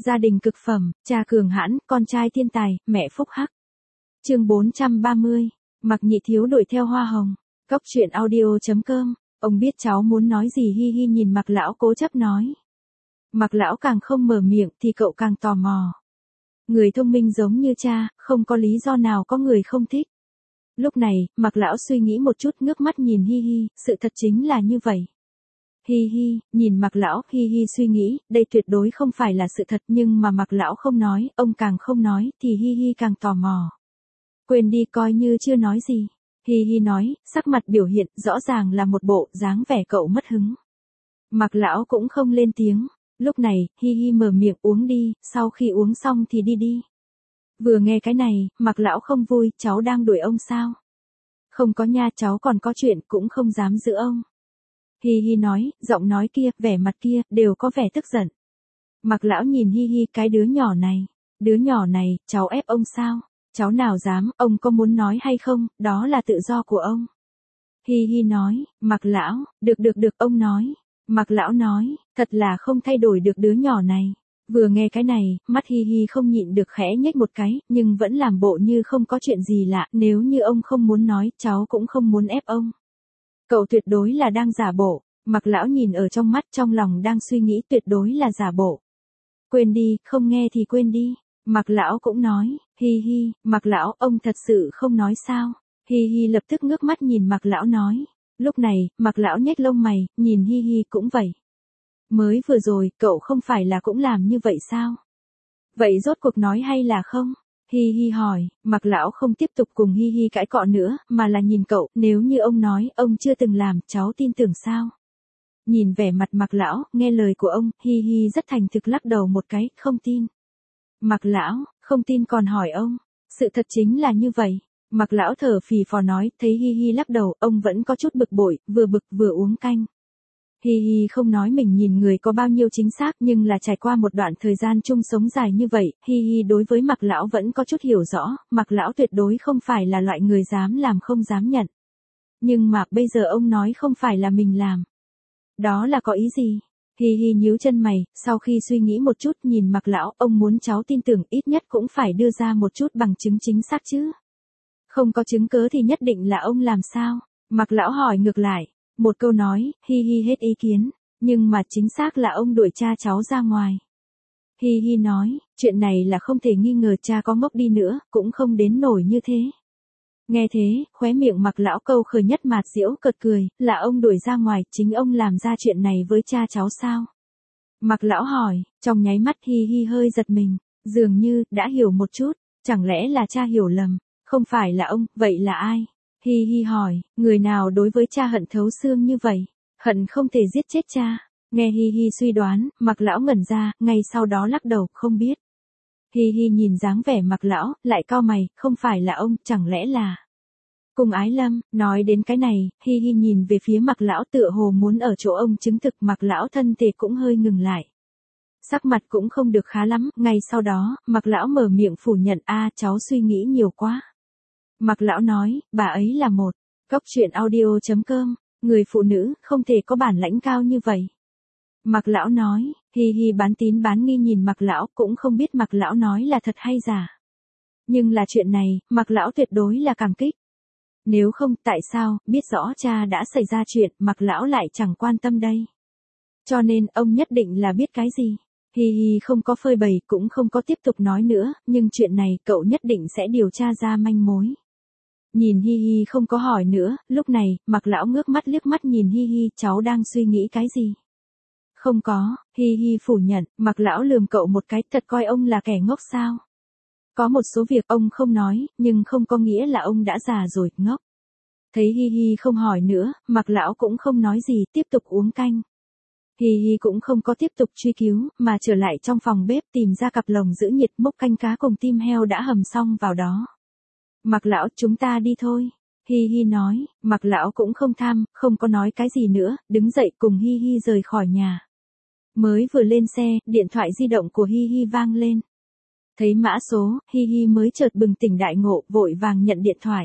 Gia đình cực phẩm, cha cường hãn, con trai thiên tài, mẹ phúc hắc. Chương 430. Mạc Nhị Thiếu đuổi theo hoa hồng. Cốc truyện audio.com. Ông biết cháu muốn nói gì, hi hi nhìn Mạc lão cố chấp nói. Mạc lão càng không mở miệng thì cậu càng tò mò. Người thông minh giống như cha, không có lý do nào có người không thích. Lúc này, Mạc lão suy nghĩ một chút, ngước mắt nhìn hi hi, sự thật chính là như vậy. Hi hi, nhìn Mạc lão, hi hi suy nghĩ, đây tuyệt đối không phải là sự thật, nhưng mà Mạc lão không nói, ông càng không nói, thì hi hi càng tò mò. Quên đi, coi như chưa nói gì. Hi hi nói, sắc mặt biểu hiện, rõ ràng là một bộ dáng vẻ cậu mất hứng. Mạc lão cũng không lên tiếng. Lúc này, hi hi mở miệng, uống đi, sau khi uống xong thì đi đi. Vừa nghe cái này, Mạc lão không vui, cháu đang đuổi ông sao? Không có nha, cháu còn có chuyện, cũng không dám giữ ông. Hi hi nói, giọng nói kia, vẻ mặt kia, đều có vẻ tức giận. Mạc lão nhìn hi hi, cái đứa nhỏ này, cháu ép ông sao? Cháu nào dám, ông có muốn nói hay không, đó là tự do của ông. Hi hi nói, Mạc lão, được, ông nói. Mạc lão nói, thật là không thay đổi được đứa nhỏ này. Vừa nghe cái này, mắt hi hi không nhịn được khẽ nhếch một cái, nhưng vẫn làm bộ như không có chuyện gì lạ, nếu như ông không muốn nói, cháu cũng không muốn ép ông. Cậu tuyệt đối là đang giả bộ. Mạc lão nhìn ở trong mắt, trong lòng đang suy nghĩ, tuyệt đối là giả bộ. Quên đi, không nghe thì quên đi. Mạc lão cũng nói, hi hi, Mạc lão, ông thật sự không nói sao? Hi hi lập tức ngước mắt nhìn Mạc lão nói. Lúc này, Mạc lão nhếch lông mày, nhìn hi hi cũng vậy. Mới vừa rồi, cậu không phải là cũng làm như vậy sao? Vậy rốt cuộc nói hay là không? Hi hi hỏi, Mạc lão không tiếp tục cùng hi hi cãi cọ nữa, mà là nhìn cậu, nếu như ông nói, ông chưa từng làm, cháu tin tưởng sao? Nhìn vẻ mặt Mạc lão, nghe lời của ông, hi hi rất thành thực lắc đầu một cái, không tin. Mạc lão, không tin còn hỏi ông, sự thật chính là như vậy. Mạc lão thở phì phò nói, thấy hi hi lắc đầu, ông vẫn có chút bực bội, vừa bực vừa uống canh. Hi hi không nói mình nhìn người có bao nhiêu chính xác, nhưng là trải qua một đoạn thời gian chung sống dài như vậy, hi hi đối với Mạc lão vẫn có chút hiểu rõ, Mạc lão tuyệt đối không phải là loại người dám làm không dám nhận. Nhưng mà bây giờ ông nói không phải là mình làm. Đó là có ý gì? Hi hi nhíu chân mày, sau khi suy nghĩ một chút nhìn Mạc lão, ông muốn cháu tin tưởng ít nhất cũng phải đưa ra một chút bằng chứng chính xác chứ. Không có chứng cớ thì nhất định là ông làm sao? Mạc lão hỏi ngược lại. Một câu nói, hi hi hết ý kiến, nhưng mà chính xác là ông đuổi cha cháu ra ngoài. Hi hi nói, chuyện này là không thể nghi ngờ, cha có ngốc đi nữa, cũng không đến nổi như thế. Nghe thế, khóe miệng Mạc lão câu khởi nhất mạt giễu cợt cười, là ông đuổi ra ngoài, chính ông làm ra chuyện này với cha cháu sao? Mạc lão hỏi, trong nháy mắt hi hi hơi giật mình, dường như, đã hiểu một chút, chẳng lẽ là cha hiểu lầm, không phải là ông, vậy là ai? Hi hi hỏi, người nào đối với cha hận thấu xương như vậy, hận không thể giết chết cha. Nghe hi hi suy đoán, Mạc lão ngẩn ra, ngay sau đó lắc đầu, không biết. Hi hi nhìn dáng vẻ Mạc lão, lại cau mày, không phải là ông, chẳng lẽ là Cung Ái Lâm. Nói đến cái này, hi hi nhìn về phía Mạc lão, tựa hồ muốn ở chỗ ông chứng thực. Mạc lão thân thể cũng hơi ngừng lại. Sắc mặt cũng không được khá lắm, ngay sau đó, Mạc lão mở miệng phủ nhận, cháu suy nghĩ nhiều quá. Mạc lão nói, bà ấy là một Cốc truyện audio.com, người phụ nữ, không thể có bản lãnh cao như vậy. Mạc lão nói, hi hi bán tín bán nghi nhìn Mạc lão, cũng không biết Mạc lão nói là thật hay giả. Nhưng là chuyện này, Mạc lão tuyệt đối là cảm kích. Nếu không, tại sao, biết rõ cha đã xảy ra chuyện, Mạc lão lại chẳng quan tâm đây. Cho nên, ông nhất định là biết cái gì. Hi hi không có phơi bày, cũng không có tiếp tục nói nữa, nhưng chuyện này, cậu nhất định sẽ điều tra ra manh mối. Nhìn hi hi không có hỏi nữa, lúc này, Mạc lão ngước mắt liếc mắt nhìn hi hi, cháu đang suy nghĩ cái gì? Không có, hi hi phủ nhận, Mạc lão lườm cậu một cái, thật coi ông là kẻ ngốc sao? Có một số việc ông không nói, nhưng không có nghĩa là ông đã già rồi, ngốc. Thấy hi hi không hỏi nữa, Mạc lão cũng không nói gì, tiếp tục uống canh. Hi hi cũng không có tiếp tục truy cứu, mà trở lại trong phòng bếp tìm ra cặp lồng giữ nhiệt, múc canh cá cùng tim heo đã hầm xong vào đó. Mạc lão, chúng ta đi thôi. Hi hi nói, Mạc lão cũng không tham, không có nói cái gì nữa, đứng dậy cùng hi hi rời khỏi nhà. Mới vừa lên xe, điện thoại di động của hi hi vang lên. Thấy mã số, hi hi mới chợt bừng tỉnh đại ngộ, vội vàng nhận điện thoại.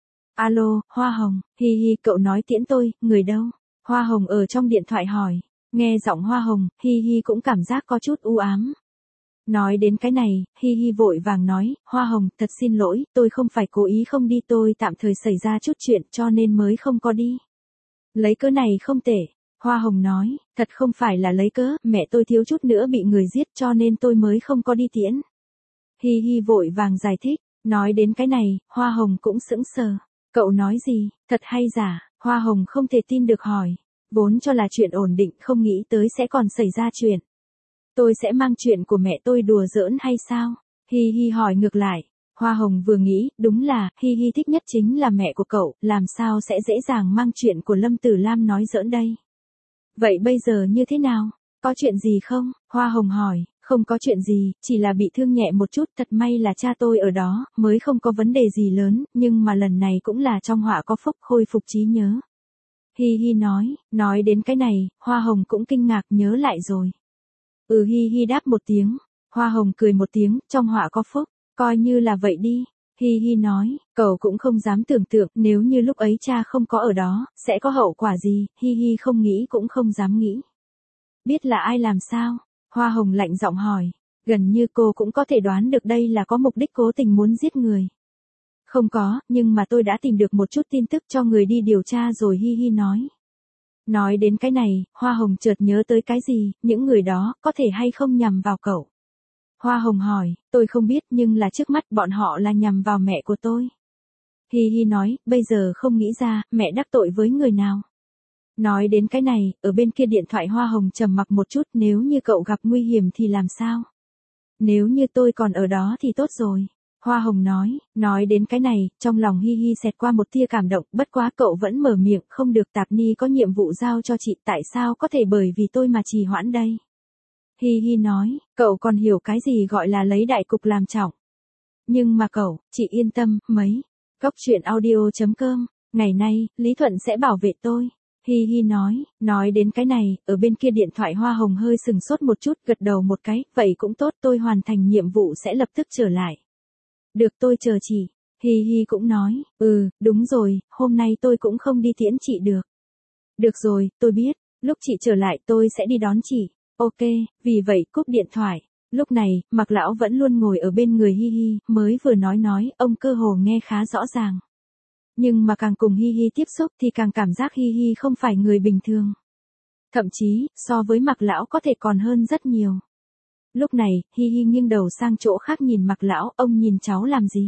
Alo, Hoa Hồng, hi hi, cậu nói tiễn tôi, người đâu? Hoa Hồng ở trong điện thoại hỏi. Nghe giọng Hoa Hồng, hi hi cũng cảm giác có chút u ám. Nói đến cái này, Hi Hi vội vàng nói, Hoa Hồng, thật xin lỗi, tôi không phải cố ý không đi, tôi tạm thời xảy ra chút chuyện cho nên mới không có đi. Lấy cớ này không tệ. Hoa Hồng nói, thật không phải là lấy cớ, mẹ tôi thiếu chút nữa bị người giết cho nên tôi mới không có đi tiễn. Hi Hi vội vàng giải thích, nói đến cái này, Hoa Hồng cũng sững sờ. Cậu nói gì, thật hay giả, Hoa Hồng không thể tin được hỏi. Vốn cho là chuyện ổn định không nghĩ tới sẽ còn xảy ra chuyện. Tôi sẽ mang chuyện của mẹ tôi đùa giỡn hay sao? Hi Hi hỏi ngược lại. Hoa Hồng vừa nghĩ, đúng là, Hi Hi thích nhất chính là mẹ của cậu, làm sao sẽ dễ dàng mang chuyện của Lâm Tử Lam nói giỡn đây? Vậy bây giờ như thế nào? Có chuyện gì không? Hoa Hồng hỏi, không có chuyện gì, chỉ là bị thương nhẹ một chút, thật may là cha tôi ở đó, mới không có vấn đề gì lớn, nhưng mà lần này cũng là trong họa có phúc khôi phục trí nhớ. Hi Hi nói đến cái này, Hoa Hồng cũng kinh ngạc nhớ lại rồi. Hi Hi đáp một tiếng, Hoa Hồng cười một tiếng, trong họa có phúc, coi như là vậy đi. Hi Hi nói, cậu cũng không dám tưởng tượng nếu như lúc ấy cha không có ở đó, sẽ có hậu quả gì, Hi Hi không nghĩ cũng không dám nghĩ. Biết là ai làm sao? Hoa Hồng lạnh giọng hỏi, gần như cô cũng có thể đoán được đây là có mục đích cố tình muốn giết người. Không có, nhưng mà tôi đã tìm được một chút tin tức cho người đi điều tra rồi, Hi Hi nói. Nói đến cái này, Hoa Hồng chợt nhớ tới cái gì, những người đó, có thể hay không nhằm vào cậu? Hoa Hồng hỏi, tôi không biết nhưng là trước mắt bọn họ là nhằm vào mẹ của tôi. Hi Hi nói, bây giờ không nghĩ ra, mẹ đắc tội với người nào. Nói đến cái này, ở bên kia điện thoại Hoa Hồng trầm mặc một chút, nếu như cậu gặp nguy hiểm thì làm sao? Nếu như tôi còn ở đó thì tốt rồi. Hoa Hồng nói đến cái này, trong lòng Hi Hi xẹt qua một tia cảm động, bất quá cậu vẫn mở miệng, không được, Tạp Ni có nhiệm vụ giao cho chị, tại sao có thể bởi vì tôi mà trì hoãn đây? Hi Hi nói, cậu còn hiểu cái gì gọi là lấy đại cục làm trọng. Nhưng mà cậu, chị yên tâm, mấy. Góc truyện audio.com, ngày nay, Lý Thuận sẽ bảo vệ tôi. Hi Hi nói đến cái này, ở bên kia điện thoại Hoa Hồng hơi sừng sốt một chút, gật đầu một cái, vậy cũng tốt, tôi hoàn thành nhiệm vụ sẽ lập tức trở lại. Được, tôi chờ chị. Hi Hi cũng nói, đúng rồi, hôm nay tôi cũng không đi tiễn chị được. Được rồi, tôi biết, lúc chị trở lại tôi sẽ đi đón chị. Ok, vì vậy cúp điện thoại. Lúc này, Mạc Lão vẫn luôn ngồi ở bên người Hi Hi, mới vừa nói, ông cơ hồ nghe khá rõ ràng. Nhưng mà càng cùng Hi Hi tiếp xúc thì càng cảm giác Hi Hi không phải người bình thường. Thậm chí, so với Mạc Lão có thể còn hơn rất nhiều. Lúc này, Hi Hi nghiêng đầu sang chỗ khác nhìn Mạc Lão, ông nhìn cháu làm gì?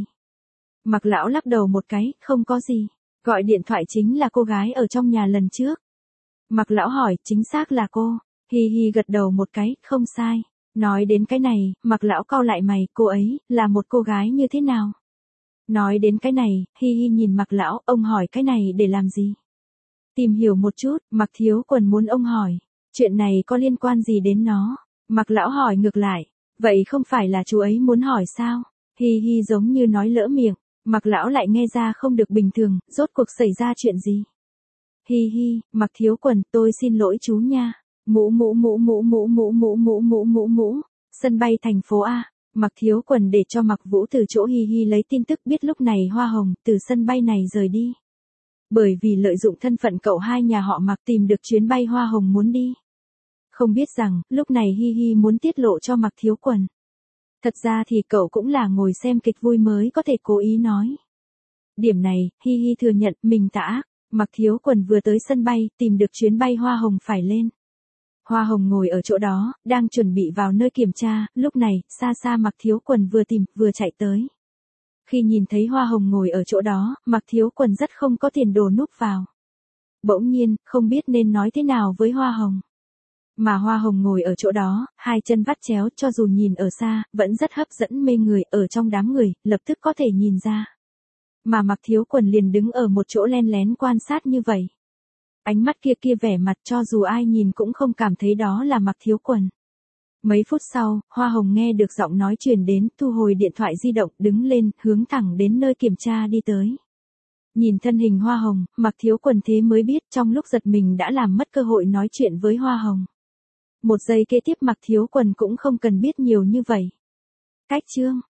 Mạc Lão lắc đầu một cái, không có gì. Gọi điện thoại chính là cô gái ở trong nhà lần trước. Mạc Lão hỏi, chính xác là cô. Hi Hi gật đầu một cái, không sai. Nói đến cái này, Mạc Lão cau lại mày, cô ấy, là một cô gái như thế nào? Nói đến cái này, Hi Hi nhìn Mạc Lão, ông hỏi cái này để làm gì? Tìm hiểu một chút, Mạc Thiếu Quần muốn ông hỏi. Chuyện này có liên quan gì đến nó? Mạc Lão hỏi ngược lại, vậy không phải là chú ấy muốn hỏi sao? Hi Hi giống như nói lỡ miệng, Mạc Lão lại nghe ra không được bình thường, rốt cuộc xảy ra chuyện gì? Hi Hi, Mạc Thiếu Quần, tôi xin lỗi chú nha. Mũ. Sân bay thành phố A, Mạc Thiếu Quần để cho Mạc Vũ từ chỗ Hi Hi lấy tin tức, biết lúc này Hoa Hồng từ sân bay này rời đi. Bởi vì lợi dụng thân phận cậu hai nhà họ Mạc tìm được chuyến bay Hoa Hồng muốn đi. Không biết rằng, lúc này Hi Hi muốn tiết lộ cho Mạc Thiếu Quần. Thật ra thì cậu cũng là ngồi xem kịch vui mới có thể cố ý nói. Điểm này, Hi Hi thừa nhận mình tà ác. Mạc Thiếu Quần vừa tới sân bay, tìm được chuyến bay Hoa Hồng phải lên. Hoa Hồng ngồi ở chỗ đó, đang chuẩn bị vào nơi kiểm tra, lúc này, xa xa Mạc Thiếu Quần vừa tìm, vừa chạy tới. Khi nhìn thấy Hoa Hồng ngồi ở chỗ đó, Mạc Thiếu Quần rất không có tiền đồ núp vào. Bỗng nhiên, không biết nên nói thế nào với Hoa Hồng. Mà Hoa Hồng ngồi ở chỗ đó, hai chân vắt chéo, cho dù nhìn ở xa, vẫn rất hấp dẫn mê người, ở trong đám người, lập tức có thể nhìn ra. Mà Mạc Thiếu Quần liền đứng ở một chỗ len lén quan sát như vậy. Ánh mắt kia vẻ mặt cho dù ai nhìn cũng không cảm thấy đó là Mạc Thiếu Quần. Mấy phút sau, Hoa Hồng nghe được giọng nói truyền đến, thu hồi điện thoại di động, đứng lên, hướng thẳng đến nơi kiểm tra đi tới. Nhìn thân hình Hoa Hồng, Mạc Thiếu Quần thế mới biết trong lúc giật mình đã làm mất cơ hội nói chuyện với Hoa Hồng. Một giây kế tiếp Mạc Thiếu Quần cũng không cần biết nhiều như vậy. Cách chương